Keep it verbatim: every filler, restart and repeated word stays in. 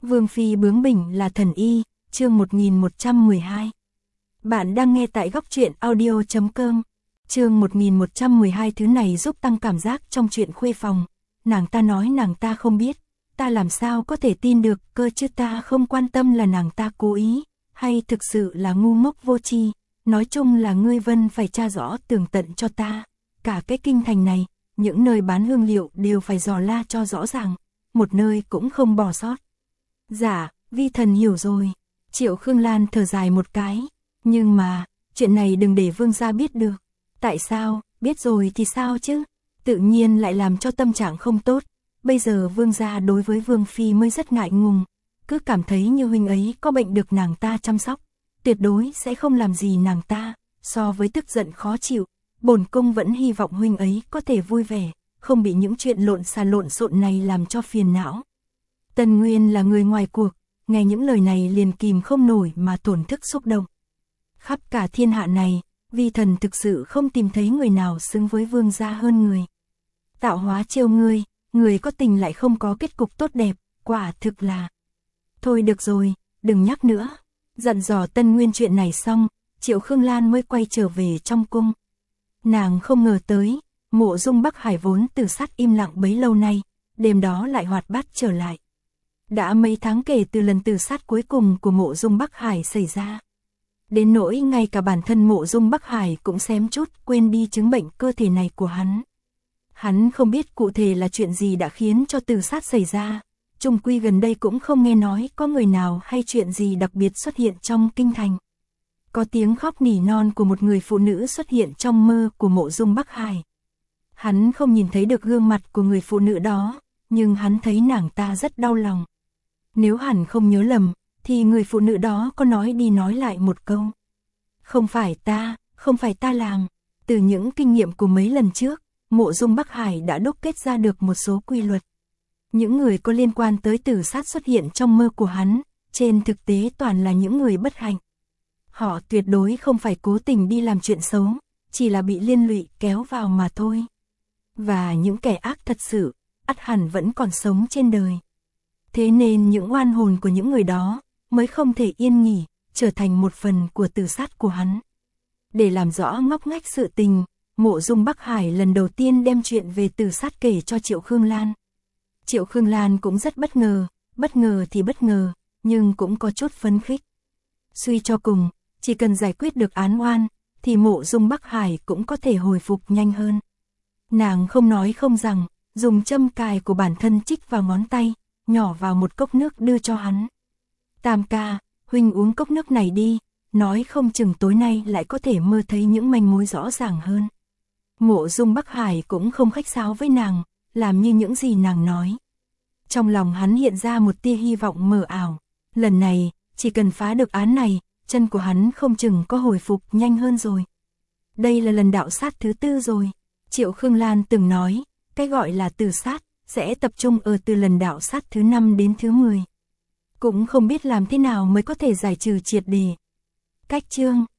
Vương phi bướng bỉnh là thần y, chương một nghìn một trăm mười hai. Bạn đang nghe tại góc truyện audio chấm com. Chương một nghìn một trăm mười hai, thứ này giúp tăng cảm giác trong chuyện khuê phòng. Nàng ta nói nàng ta không biết, ta làm sao có thể tin được, cơ chứ ta không quan tâm là nàng ta cố ý, hay thực sự là ngu ngốc vô tri. Nói chung là ngươi Vân phải tra rõ tường tận cho ta. Cả cái kinh thành này, những nơi bán hương liệu đều phải dò la cho rõ ràng, một nơi cũng không bỏ sót. Dạ, vi thần hiểu rồi. Triệu Khương Lan thở dài một cái. Nhưng mà, chuyện này đừng để vương gia biết được. Tại sao, biết rồi thì sao chứ? Tự nhiên lại làm cho tâm trạng không tốt. Bây giờ vương gia đối với vương phi mới rất ngại ngùng. Cứ cảm thấy như huynh ấy có bệnh được nàng ta chăm sóc. Tuyệt đối sẽ không làm gì nàng ta. So với tức giận khó chịu, bổn cung vẫn hy vọng huynh ấy có thể vui vẻ, không bị những chuyện lộn xà lộn xộn này làm cho phiền não. Tần Nguyên là người ngoài cuộc, nghe những lời này liền kìm không nổi mà thổn thức xúc động. Khắp cả thiên hạ này, vi thần thực sự không tìm thấy người nào xứng với vương gia hơn người. Tạo hóa trêu ngươi, người có tình lại không có kết cục tốt đẹp, quả thực là... Thôi được rồi, đừng nhắc nữa. Dặn dò Tân Nguyên chuyện này xong, Triệu Khương Lan mới quay trở về trong cung. Nàng không ngờ tới, Mộ Dung Bắc Hải vốn từ sát im lặng bấy lâu nay, đêm đó lại hoạt bát trở lại. Đã mấy tháng kể từ lần từ sát cuối cùng của Mộ Dung Bắc Hải xảy ra. Đến nỗi ngay cả bản thân Mộ Dung Bắc Hải cũng xém chút quên đi chứng bệnh cơ thể này của hắn. Hắn không biết cụ thể là chuyện gì đã khiến cho từ sát xảy ra. Chung quy gần đây cũng không nghe nói có người nào hay chuyện gì đặc biệt xuất hiện trong kinh thành. Có tiếng khóc nỉ non của một người phụ nữ xuất hiện trong mơ của Mộ Dung Bắc Hải. Hắn không nhìn thấy được gương mặt của người phụ nữ đó, nhưng hắn thấy nàng ta rất đau lòng. Nếu hắn không nhớ lầm, thì người phụ nữ đó có nói đi nói lại một câu. Không phải ta, không phải ta làm. Từ những kinh nghiệm của mấy lần trước, Mộ Dung Bắc Hải đã đúc kết ra được một số quy luật. Những người có liên quan tới tử sát xuất hiện trong mơ của hắn, trên thực tế toàn là những người bất hạnh. Họ tuyệt đối không phải cố tình đi làm chuyện xấu, chỉ là bị liên lụy kéo vào mà thôi. Và những kẻ ác thật sự, ắt hẳn vẫn còn sống trên đời. Thế nên những oan hồn của những người đó mới không thể yên nghỉ, trở thành một phần của tử sát của hắn. Để làm rõ ngóc ngách sự tình, Mộ Dung Bắc Hải lần đầu tiên đem chuyện về tử sát kể cho Triệu Khương Lan. Triệu Khương Lan cũng rất bất ngờ, bất ngờ thì bất ngờ, nhưng cũng có chút phấn khích. Suy cho cùng, chỉ cần giải quyết được án oan, thì Mộ Dung Bắc Hải cũng có thể hồi phục nhanh hơn. Nàng không nói không rằng, dùng châm cài của bản thân chích vào ngón tay, nhỏ vào một cốc nước đưa cho hắn. Tam ca, huynh uống cốc nước này đi, nói không chừng tối nay lại có thể mơ thấy những manh mối rõ ràng hơn. Mộ Dung Bắc Hải cũng không khách sáo với nàng, làm như những gì nàng nói. Trong lòng hắn hiện ra một tia hy vọng mờ ảo. Lần này, chỉ cần phá được án này, chân của hắn không chừng có hồi phục nhanh hơn rồi. Đây là lần đạo sát thứ tư rồi. Triệu Khương Lan từng nói, cái gọi là tử sát, sẽ tập trung ở từ lần đạo sát thứ năm đến thứ mười. Cũng không biết làm thế nào mới có thể giải trừ triệt đề. Cách chương